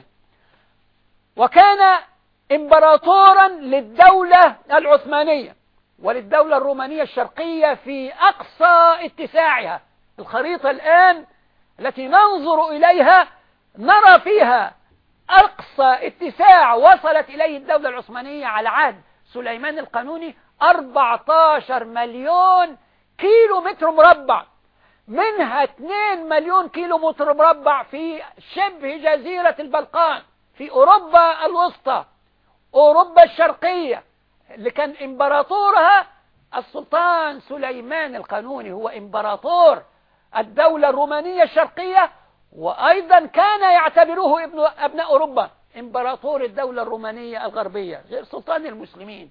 وكان إمبراطورا للدولة العثمانية وللدولة الرومانية الشرقية في أقصى اتساعها. الخريطة الآن التي ننظر إليها نرى فيها أقصى اتساع وصلت إليه الدولة العثمانية على عهد سليمان القانوني 14 مليون كيلو متر مربع، منها 2 مليون كيلو متر مربع في شبه جزيرة البلقان في أوروبا الوسطى، أوروبا الشرقية، اللي كان إمبراطورها السلطان سليمان القانوني، هو إمبراطور الدولة الرومانية الشرقية، وأيضا كان يعتبره أبناء أوروبا إمبراطور الدولة الرومانية الغربية، غير سلطان المسلمين.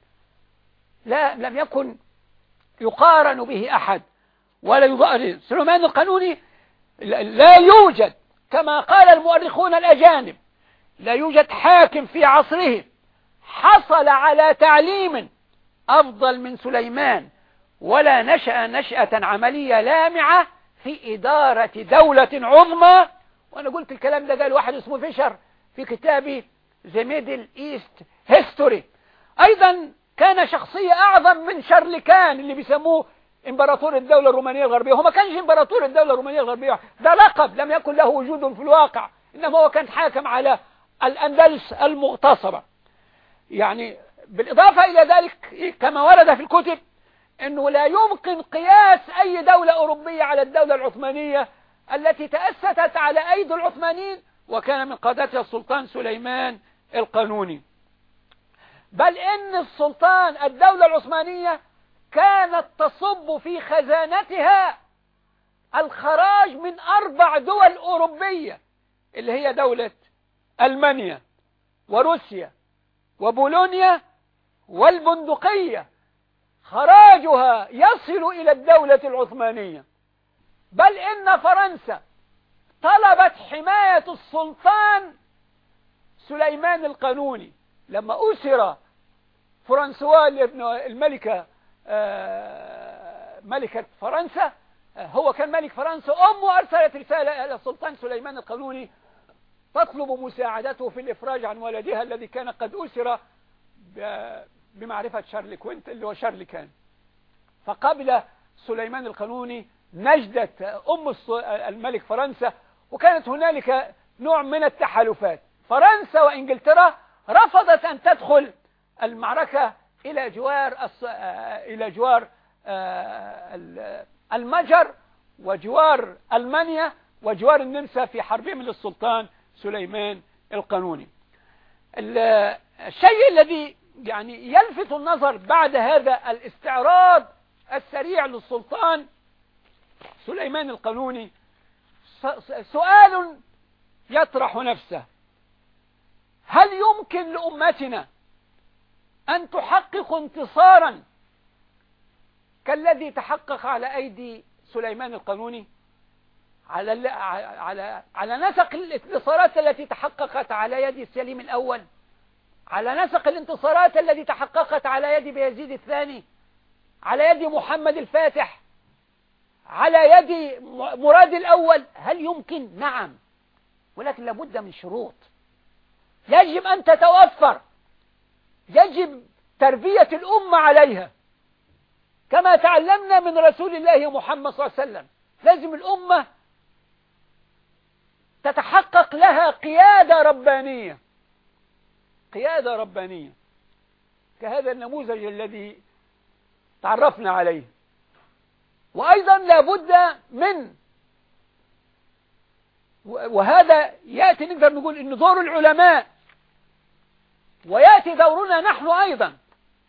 لم يكن يقارن به أحد ولا يضارب. سليمان القانوني لا يوجد، كما قال المؤرخون الأجانب، لا يوجد حاكم في عصره حصل على تعليم أفضل من سليمان، ولا نشأ نشأة عملية لامعة في إدارة دولة عظمى. وأنا قلت الكلام ده قال واحد اسمه فيشر في كتابي The Middle East History. أيضا كان شخصية أعظم من شارلكان اللي بيسموه إمبراطور الدولة الرومانية الغربية. هو ما كانش إمبراطور الدولة الرومانية الغربية، ده لقب لم يكن له وجود في الواقع، إنما هو كان حاكم على الأندلس المغتصبة. يعني بالإضافة إلى ذلك كما ورد في الكتب أنه لا يمكن قياس أي دولة أوروبية على الدولة العثمانية التي تأسست على أيدي العثمانيين، وكان من قادتها السلطان سليمان القانوني. بل إن السلطان الدولة العثمانية كانت تصب في خزانتها الخراج من 4 دول أوروبية، اللي هي دولة ألمانيا وروسيا وبولونيا والبندقية، خراجها يصل إلى الدولة العثمانية. بل إن فرنسا طلبت حماية السلطان سليمان القانوني لما أسر فرانسوا ابن الملكة ملكة فرنسا. هو كان ملك فرنسا. أمه أرسلت رسالة إلى السلطان سليمان القانوني تطلب مساعدته في الإفراج عن ولدها الذي كان قد أسر بمعرفة شارل كوينت اللي هو شارل كان. فقبل سليمان القانوني نجدة أم الملك فرنسا، وكانت هنالك نوع من التحالفات. فرنسا وإنجلترا رفضت أن تدخل المعركة إلى جوار المجر وجوار ألمانيا وجوار النمسا في حربهم للسلطان سليمان القانوني. الشيء الذي يعني يلفت النظر بعد هذا الاستعراض السريع للسلطان سليمان القانوني سؤال يطرح نفسه: هل يمكن لأمتنا أن تحقق انتصارا كالذي تحقق على أيدي سليمان القانوني، على نسق الانتصارات التي تحققت على يد سليم الأول، على نسق الانتصارات التي تحققت على يد بايزيد الثاني، على يد محمد الفاتح، على يد مراد الأول؟ هل يمكن؟ نعم، ولكن لابد من شروط يجب أن تتوفر، يجب تربية الأمة عليها كما تعلمنا من رسول الله محمد صلى الله عليه وسلم. لازم الأمة تتحقق لها قيادة ربانية، قيادة ربانية كهذا النموذج الذي تعرفنا عليه. وأيضا لابد من، وهذا يأتي نقدر نقول إن دور العلماء ويأتي دورنا نحن أيضا،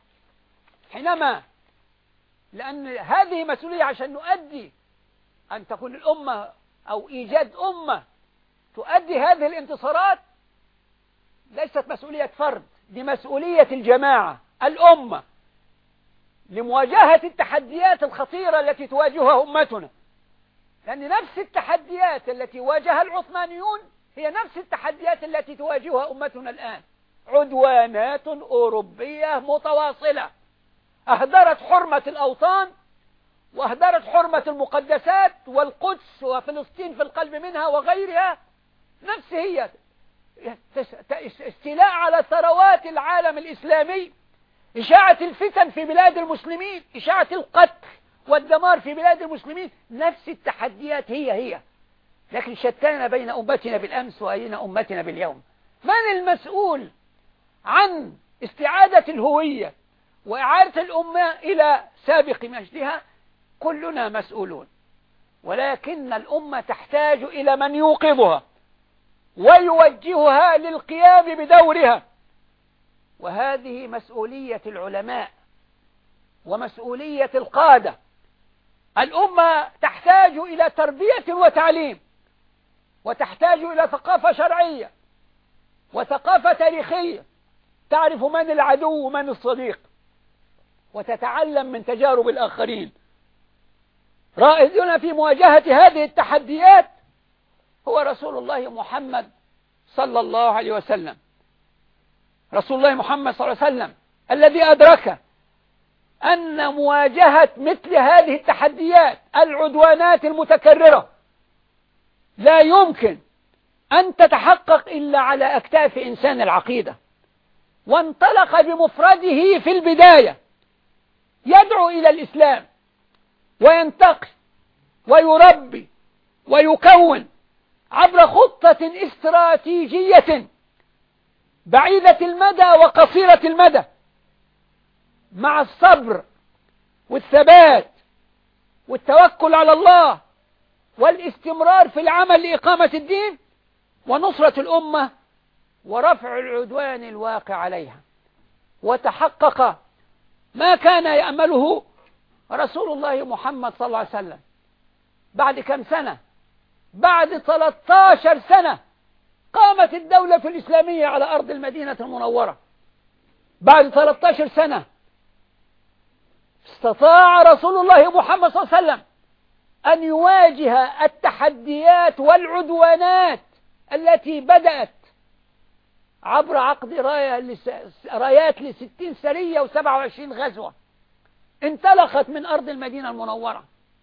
حينما لأن هذه مسؤولية عشان نؤدي أن تكون الأمة أو إيجاد أمة تؤدي هذه الانتصارات ليست مسؤولية فرد، دي مسؤولية الجماعة الأمة لمواجهة التحديات الخطيرة التي تواجهها أمتنا. لأن نفس التحديات التي واجهها العثمانيون هي نفس التحديات التي تواجهها أمتنا الآن. عدوانات أوروبية متواصلة أهدرت حرمة الأوطان وأهدرت حرمة المقدسات، والقدس وفلسطين في القلب منها وغيرها نفس هي استيلاء على ثروات العالم الإسلامي، إشاعة الفتن في بلاد المسلمين، إشاعة القتل والدمار في بلاد المسلمين. نفس التحديات هي، لكن شتان بين أمتنا بالأمس وبين أمتنا باليوم. من المسؤول عن استعادة الهوية وإعادة الأمة إلى سابق مجدها؟ كلنا مسؤولون، ولكن الأمة تحتاج إلى من يوقظها ويوجهها للقيام بدورها، وهذه مسؤولية العلماء ومسؤولية القادة. الأمة تحتاج إلى تربية وتعليم، وتحتاج إلى ثقافة شرعية وثقافة تاريخية، تعرف من العدو ومن الصديق، وتتعلم من تجارب الآخرين. رائدنا في مواجهة هذه التحديات هو رسول الله محمد صلى الله عليه وسلم. رسول الله محمد صلى الله عليه وسلم الذي أدرك أن مواجهة مثل هذه التحديات العدوانات المتكررة لا يمكن أن تتحقق إلا على أكتاف إنسان العقيدة، وانطلق بمفرده في البداية يدعو إلى الإسلام وينتقي ويربي ويكون عبر خطة استراتيجية بعيدة المدى وقصيرة المدى، مع الصبر والثبات والتوكل على الله والاستمرار في العمل لإقامة الدين ونصرة الأمة ورفع العدوان الواقع عليها. وتحقق ما كان يأمله رسول الله محمد صلى الله عليه وسلم. بعد كم سنة؟ بعد 13 سنة قامت الدولة الإسلامية على أرض المدينة المنورة. بعد 13 سنة استطاع رسول الله محمد صلى الله عليه وسلم أن يواجه التحديات والعدوانات التي بدأت عبر عقد رايات ل60 سرية و27 غزوة انطلقت من أرض المدينة المنورة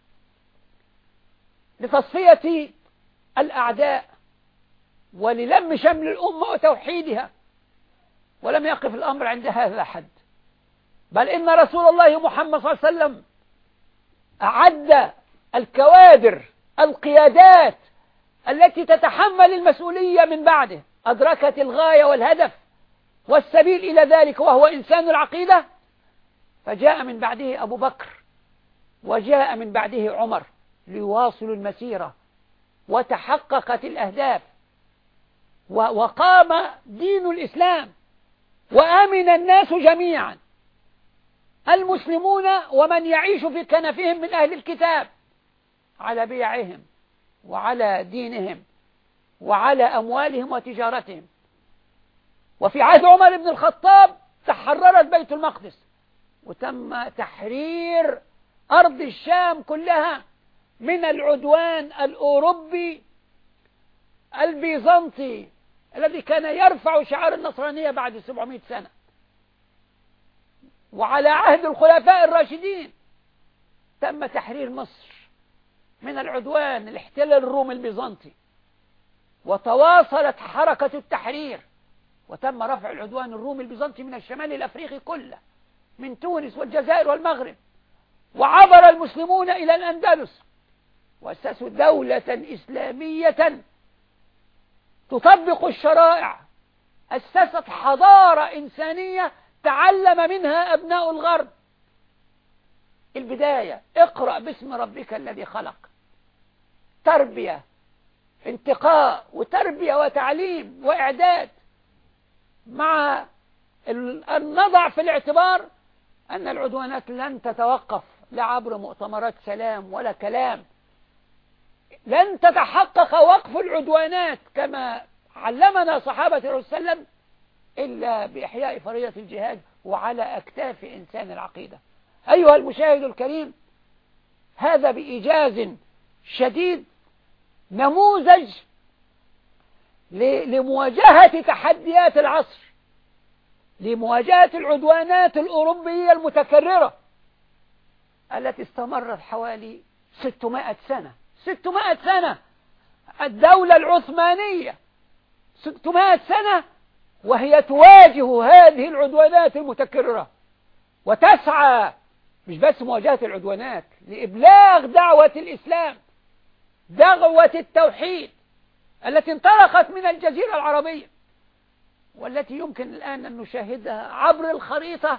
لتصفية الأعداء وللم شمل الأمة وتوحيدها. ولم يقف الأمر عند هذا الحد، بل إن رسول الله محمد صلى الله عليه وسلم أعد الكوادر القيادات التي تتحمل المسؤولية من بعده، أدركت الغاية والهدف والسبيل إلى ذلك وهو إنسان العقيدة. فجاء من بعده أبو بكر وجاء من بعده عمر ليواصلوا المسيرة، وتحققت الأهداف وقام دين الإسلام وآمن الناس جميعا، المسلمون ومن يعيش في كنفهم من أهل الكتاب، على بيعهم وعلى دينهم وعلى أموالهم وتجارتهم. وفي عهد عمر بن الخطاب تحررت بيت المقدس وتم تحرير أرض الشام كلها من العدوان الأوروبي البيزنطي الذي كان يرفع شعار النصرانية بعد 700 سنة. وعلى عهد الخلفاء الراشدين تم تحرير مصر من العدوان الاحتلال الرومي البيزنطي، وتواصلت حركة التحرير وتم رفع العدوان الرومي البيزنطي من الشمال الأفريقي كله، من تونس والجزائر والمغرب، وعبر المسلمون إلى الأندلس وأسسوا دولة إسلامية تطبق الشرائع، أسست حضارة إنسانية تعلم منها أبناء الغرب. البداية اقرأ باسم ربك الذي خلق، تربية انتقاء وتربية وتعليم وإعداد، مع أن نضع في الاعتبار أن العدوانات لن تتوقف لا عبر مؤتمرات سلام ولا كلام، لن تتحقق وقف العدوانات كما علمنا صحابة الرسول صلى الله عليه وسلم إلا بإحياء فريضة الجهاد وعلى أكتاف إنسان العقيدة. أيها المشاهد الكريم، هذا بإيجاز شديد نموذج لمواجهة تحديات العصر، لمواجهة العدوانات الأوروبية المتكررة التي استمرت حوالي 600 سنة. 600 سنة الدولة العثمانية 600 سنة وهي تواجه هذه العدوانات المتكررة، وتسعى مش بس مواجهة العدوانات، لإبلاغ دعوة الإسلام، دعوة التوحيد التي انطلقت من الجزيرة العربية، والتي يمكن الآن أن نشاهدها عبر الخريطة.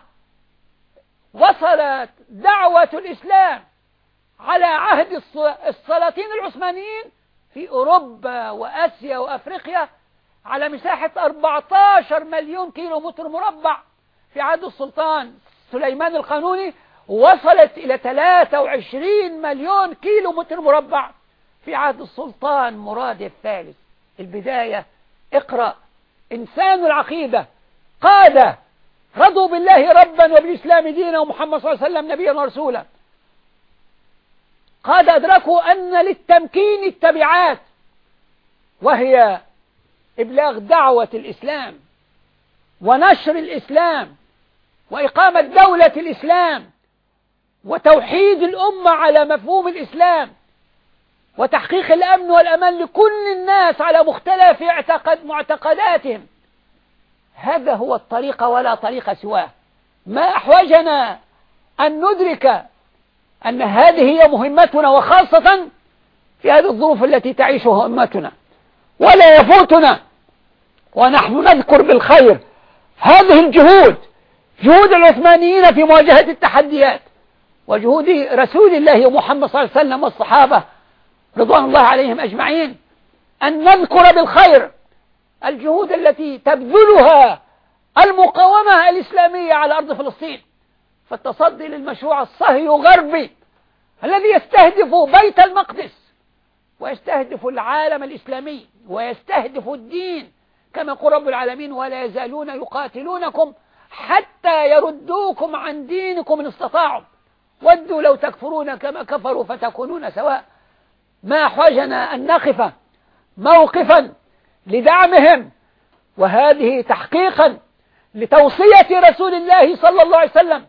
وصلت دعوة الإسلام على عهد السلاطين العثمانيين في أوروبا وآسيا وأفريقيا على مساحة 14 مليون كيلو متر مربع. في عهد السلطان سليمان القانوني وصلت إلى 23 مليون كيلو متر مربع في عهد السلطان مراد الثالث. البداية اقرأ، إنسان العقيدة، قادة رضوا بالله ربا وبالإسلام دينا ومحمد صلى الله عليه وسلم نبيا ورسولا، قد أدركوا أن للتمكين التبعات، وهي إبلاغ دعوة الإسلام ونشر الإسلام وإقامة دولة الإسلام وتوحيد الأمة على مفهوم الإسلام وتحقيق الأمن والأمان لكل الناس على مختلف معتقداتهم. هذا هو الطريق ولا طريق سواه. ما أحوجنا أن ندرك أن هذه هي مهمتنا، وخاصة في هذه الظروف التي تعيشها أمتنا، ولا يفوتنا ونحن نذكر بالخير هذه الجهود، جهود العثمانيين في مواجهة التحديات، وجهود رسول الله محمد صلى الله عليه وسلم والصحابة رضوان الله عليهم أجمعين، أن نذكر بالخير الجهود التي تبذلها المقاومة الإسلامية على أرض فلسطين، فالتصدي للمشروع الصهيوني الذي يستهدف بيت المقدس ويستهدف العالم الإسلامي ويستهدف الدين، كما يقول رب العالمين: ولا يزالون يقاتلونكم حتى يردوكم عن دينكم إن استطاعوا ودوا لو تكفرون كما كفروا فتكونون سواء. ما أحوجنا أن نقف موقفا لدعمهم، وهذه تحقيقا لتوصية رسول الله صلى الله عليه وسلم،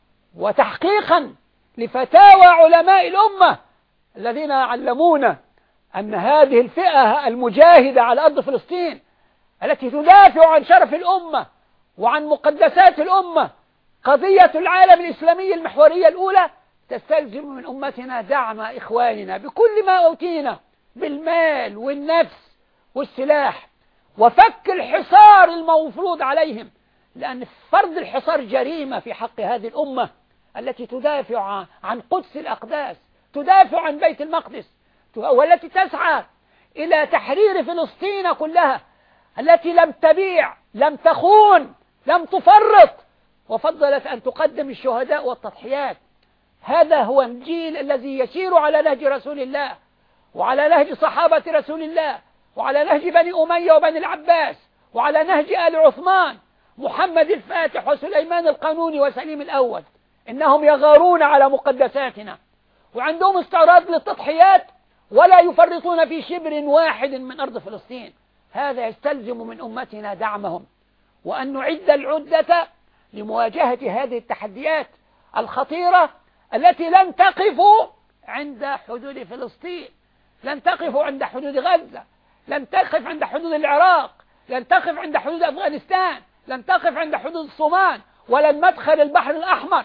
وتحقيقا لفتاوى علماء الأمة الذين علمونا أن هذه الفئة المجاهدة على أرض فلسطين التي تدافع عن شرف الأمة وعن مقدسات الأمة، قضية العالم الإسلامي المحورية الأولى، تستلزم من أمتنا دعم إخواننا بكل ما أوتينا بالمال والنفس والسلاح، وفك الحصار المفروض عليهم، لأن فرض الحصار جريمة في حق هذه الأمة التي تدافع عن قدس الأقداس، تدافع عن بيت المقدس، والتي تسعى إلى تحرير فلسطين كلها، التي لم تبيع، لم تخون، لم تفرط، وفضلت أن تقدم الشهداء والتضحيات. هذا هو الجيل الذي يسير على نهج رسول الله وعلى نهج صحابة رسول الله وعلى نهج بني أمية وبني العباس وعلى نهج آل عثمان، محمد الفاتح وسليمان القانوني وسليم الأول. إنهم يغارون على مقدساتنا وعندهم استعراض للتضحيات ولا يفرطون في شبر واحد من أرض فلسطين. هذا يستلزم من أمتنا دعمهم، وأن نعد العدة لمواجهة هذه التحديات الخطيرة التي لن تقف عند حدود فلسطين، لن تقف عند حدود غزة، لن تقف عند حدود العراق، لن تقف عند حدود أفغانستان، لن تقف عند حدود الصومال، ولا المدخل البحر الأحمر،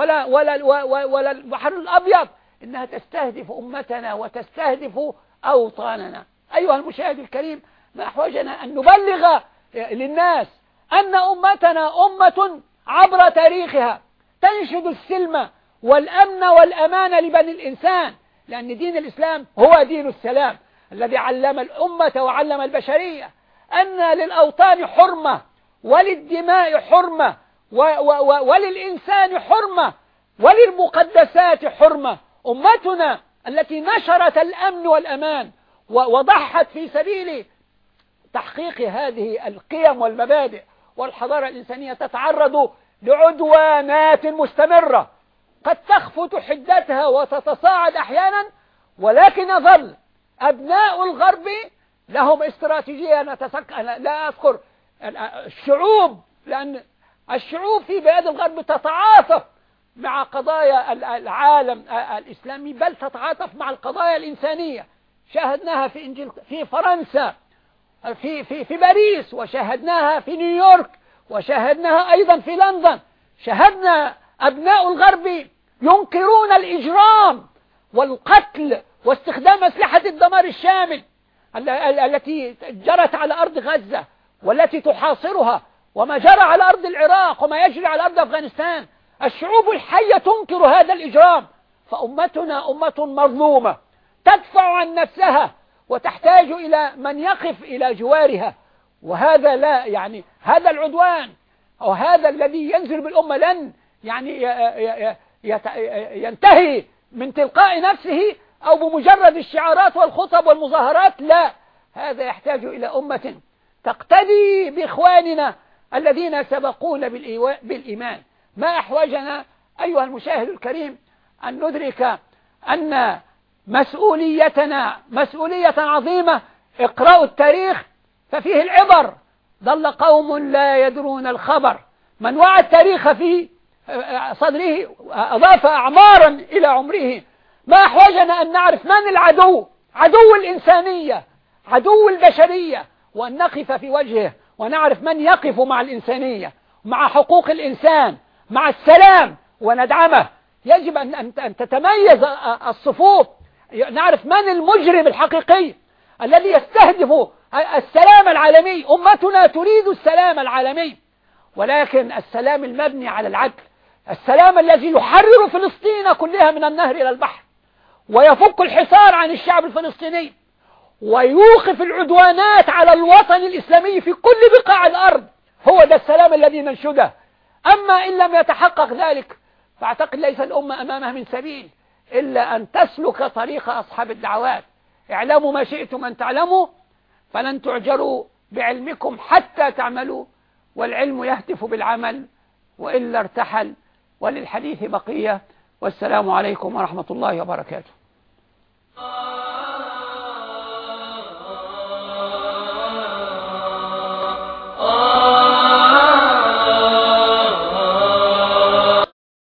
ولا البحر الأبيض. إنها تستهدف أمتنا وتستهدف أوطاننا. أيها المشاهد الكريم، ما أحوجنا أن نبلغ للناس أن أمتنا أمة عبر تاريخها تنشد السلم والأمن والأمان لبني الإنسان، لأن دين الإسلام هو دين السلام الذي علم الأمة وعلم البشرية أن للأوطان حرمة وللدماء حرمة وللإنسان حرمة وللمقدسات حرمة. أمتنا التي نشرت الأمن والأمان وضحت في سبيل تحقيق هذه القيم والمبادئ والحضارة الإنسانية تتعرض لعدوانات مستمرة قد تخفت حدتها وتتصاعد أحيانا، ولكن يظل أبناء الغرب لهم استراتيجية. لا أذكر الشعوب، لأن الشعوب في بلاد الغرب تتعاطف مع قضايا العالم الإسلامي، بل تتعاطف مع القضايا الإنسانية. شاهدناها في فرنسا، في باريس، وشاهدناها في نيويورك، وشاهدناها أيضا في لندن. شاهدنا أبناء الغرب ينكرون الإجرام والقتل واستخدام أسلحة الدمار الشامل التي جرت على أرض غزة والتي تحاصرها، وما جرى على أرض العراق وما يجري على أرض أفغانستان. الشعوب الحية تنكر هذا الإجرام، فأمتنا أمة مظلومة تدفع عن نفسها وتحتاج إلى من يقف إلى جوارها. وهذا لا يعني هذا العدوان أو هذا الذي ينزل بالأمة لن يعني ينتهي من تلقاء نفسه أو بمجرد الشعارات والخطب والمظاهرات. لا، هذا يحتاج إلى أمة تقتدي بإخواننا الذين سبقونا بالإيمان. ما أحوجنا أيها المشاهد الكريم أن ندرك أن مسؤوليتنا مسؤولية عظيمة. اقرأوا التاريخ ففيه العبر. ضل قوم لا يدرون الخبر، من وعى التاريخ في صدره أضاف أعمارا إلى عمره. ما أحوجنا أن نعرف من العدو، عدو الإنسانية، عدو البشرية، وأن نقف في وجهه ونعرف من يقف مع الإنسانية، مع حقوق الإنسان، مع السلام، وندعمه. يجب أن تتميز الصفوف، نعرف من المجرم الحقيقي الذي يستهدف السلام العالمي. أمتنا تريد السلام العالمي، ولكن السلام المبني على العدل، السلام الذي يحرر فلسطين كلها من النهر إلى البحر، ويفك الحصار عن الشعب الفلسطيني، ويوقف العدوانات على الوطن الإسلامي في كل بقاع الأرض. هو ده السلام الذي ننشده. أما إن لم يتحقق ذلك فأعتقد ليس الأمة أمامها من سبيل إلا أن تسلك طريق أصحاب الدعوات. اعلموا ما شئتم أن تعلموا فلن تعجروا بعلمكم حتى تعملوا، والعلم يهتف بالعمل وإلا ارتحل. وللحديث بقية، والسلام عليكم ورحمة الله وبركاته.